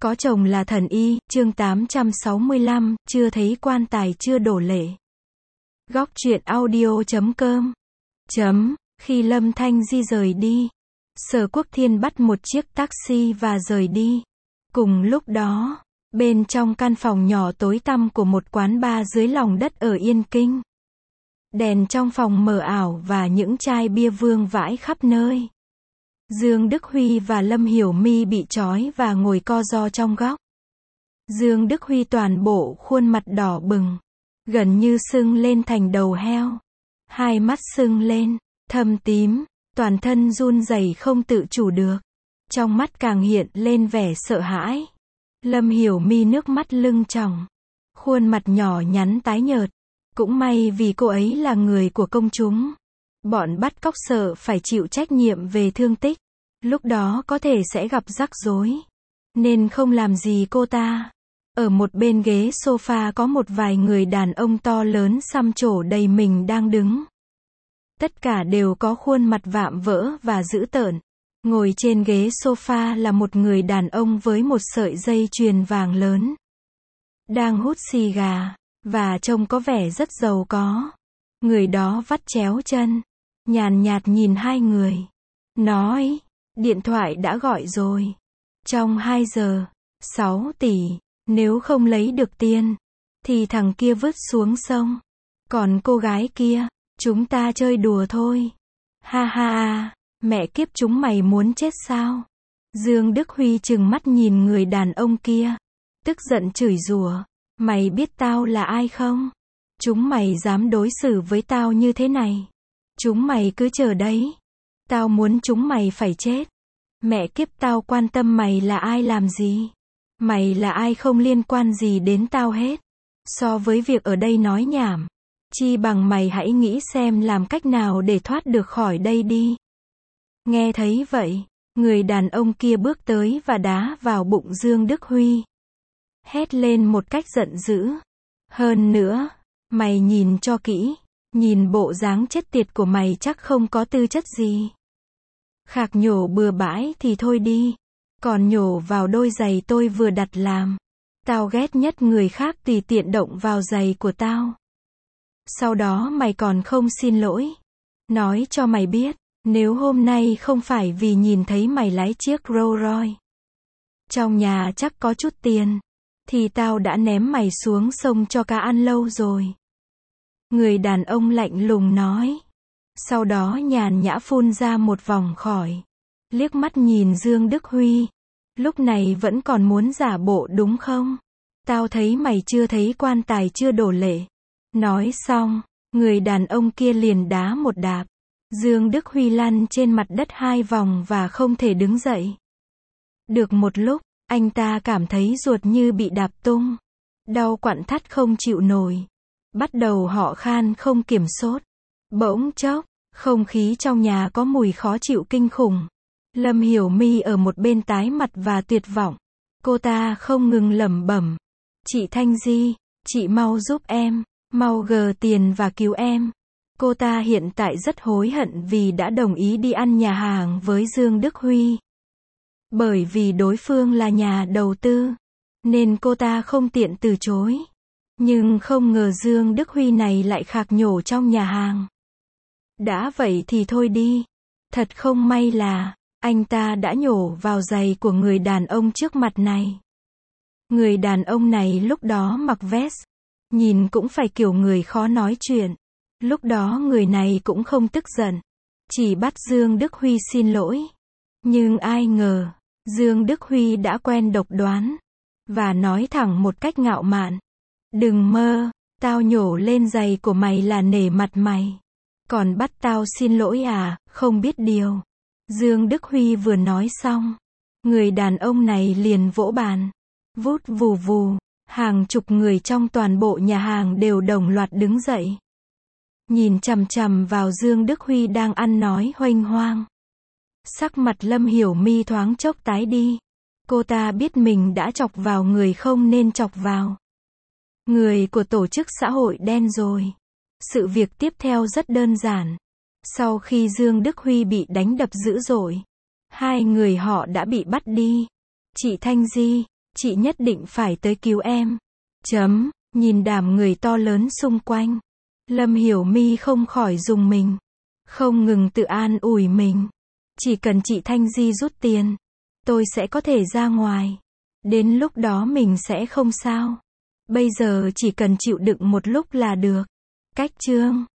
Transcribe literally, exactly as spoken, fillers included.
Có chồng là thần y, chương tám trăm sáu mươi lăm, chưa thấy quan tài chưa đổ lệ. Góc truyện audio chấm com. Chấm, khi Lâm Thanh Di rời đi, Sở Quốc Thiên bắt một chiếc taxi và rời đi. Cùng lúc đó, bên trong căn phòng nhỏ tối tăm của một quán bar dưới lòng đất ở Yên Kinh, đèn trong phòng mờ ảo và những chai bia vương vãi khắp nơi. Dương Đức Huy và Lâm Hiểu My bị trói và ngồi co ro trong góc. Dương Đức Huy toàn bộ khuôn mặt đỏ bừng, gần như sưng lên thành đầu heo. Hai mắt sưng lên, thâm tím, toàn thân run rẩy không tự chủ được. Trong mắt càng hiện lên vẻ sợ hãi. Lâm Hiểu My nước mắt lưng tròng, khuôn mặt nhỏ nhắn tái nhợt. Cũng may vì cô ấy là người của công chúng. Bọn bắt cóc sợ phải chịu trách nhiệm về thương tích. Lúc đó có thể sẽ gặp rắc rối, nên không làm gì cô ta. Ở một bên ghế sofa có một vài người đàn ông to lớn xăm trổ đầy mình đang đứng. Tất cả đều có khuôn mặt vạm vỡ và dữ tợn. Ngồi trên ghế sofa là một người đàn ông với một sợi dây chuyền vàng lớn, đang hút xì gà, và trông có vẻ rất giàu có. Người đó vắt chéo chân, nhàn nhạt nhìn hai người, nói, điện thoại đã gọi rồi. Trong hai giờ, sáu tỷ, nếu không lấy được tiền, thì thằng kia vứt xuống sông. Còn cô gái kia, chúng ta chơi đùa thôi. Ha ha ha, mẹ kiếp chúng mày muốn chết sao? Dương Đức Huy trừng mắt nhìn người đàn ông kia, tức giận chửi rủa, mày biết tao là ai không? Chúng mày dám đối xử với tao như thế này? Chúng mày cứ chờ đấy. Tao muốn chúng mày phải chết. Mẹ kiếp tao quan tâm mày là ai làm gì? Mày là ai không liên quan gì đến tao hết. So với việc ở đây nói nhảm, chi bằng mày hãy nghĩ xem làm cách nào để thoát được khỏi đây đi. Nghe thấy vậy, người đàn ông kia bước tới và đá vào bụng Dương Đức Huy, hét lên một cách giận dữ. Hơn nữa, mày nhìn cho kỹ, nhìn bộ dáng chết tiệt của mày chắc không có tư chất gì. Khạc nhổ bừa bãi thì thôi đi, còn nhổ vào đôi giày tôi vừa đặt làm. Tao ghét nhất người khác tùy tiện động vào giày của tao. Sau đó mày còn không xin lỗi. Nói cho mày biết, nếu hôm nay không phải vì nhìn thấy mày lái chiếc Rolls Royce, trong nhà chắc có chút tiền, thì tao đã ném mày xuống sông cho cá ăn lâu rồi. Người đàn ông lạnh lùng nói. Sau đó nhàn nhã phun ra một vòng khỏi, liếc mắt nhìn Dương Đức Huy. Lúc này vẫn còn muốn giả bộ đúng không? Tao thấy mày chưa thấy quan tài chưa đổ lệ. Nói xong, người đàn ông kia liền đá một đạp. Dương Đức Huy lăn trên mặt đất hai vòng và không thể đứng dậy. Được một lúc, anh ta cảm thấy ruột như bị đạp tung. Đau quặn thắt không chịu nổi. Bắt đầu ho khan không kiểm soát. Bỗng chốc, không khí trong nhà có mùi khó chịu kinh khủng. Lâm Hiểu My ở một bên tái mặt và tuyệt vọng. Cô ta không ngừng lẩm bẩm. Chị Thanh Di, chị mau giúp em, mau gờ tiền và cứu em. Cô ta hiện tại rất hối hận vì đã đồng ý đi ăn nhà hàng với Dương Đức Huy. Bởi vì đối phương là nhà đầu tư, nên cô ta không tiện từ chối. Nhưng không ngờ Dương Đức Huy này lại khạc nhổ trong nhà hàng. Đã vậy thì thôi đi. Thật không may là, anh ta đã nhổ vào giày của người đàn ông trước mặt này. Người đàn ông này lúc đó mặc vest, nhìn cũng phải kiểu người khó nói chuyện. Lúc đó người này cũng không tức giận, chỉ bắt Dương Đức Huy xin lỗi. Nhưng ai ngờ, Dương Đức Huy đã quen độc đoán, và nói thẳng một cách ngạo mạn. Đừng mơ, tao nhổ lên giày của mày là nể mặt mày. Còn bắt tao xin lỗi à, không biết điều. Dương Đức Huy vừa nói xong, người đàn ông này liền vỗ bàn. Vút vù vù, hàng chục người trong toàn bộ nhà hàng đều đồng loạt đứng dậy. Nhìn chằm chằm vào Dương Đức Huy đang ăn nói huênh hoang. Sắc mặt Lâm Hiểu My thoáng chốc tái đi. Cô ta biết mình đã chọc vào người không nên chọc vào. Người của tổ chức xã hội đen rồi. Sự việc tiếp theo rất đơn giản. Sau khi Dương Đức Huy bị đánh đập dữ dội, hai người họ đã bị bắt đi. Chị Thanh Di, Chị nhất định phải tới cứu em. Chấm, nhìn đám người to lớn xung quanh. Lâm Hiểu My không khỏi rùng mình. Không ngừng tự an ủi mình. Chỉ cần chị Thanh Di rút tiền, tôi sẽ có thể ra ngoài. Đến lúc đó mình sẽ không sao. Bây giờ chỉ cần chịu đựng một lúc là được. Cách chương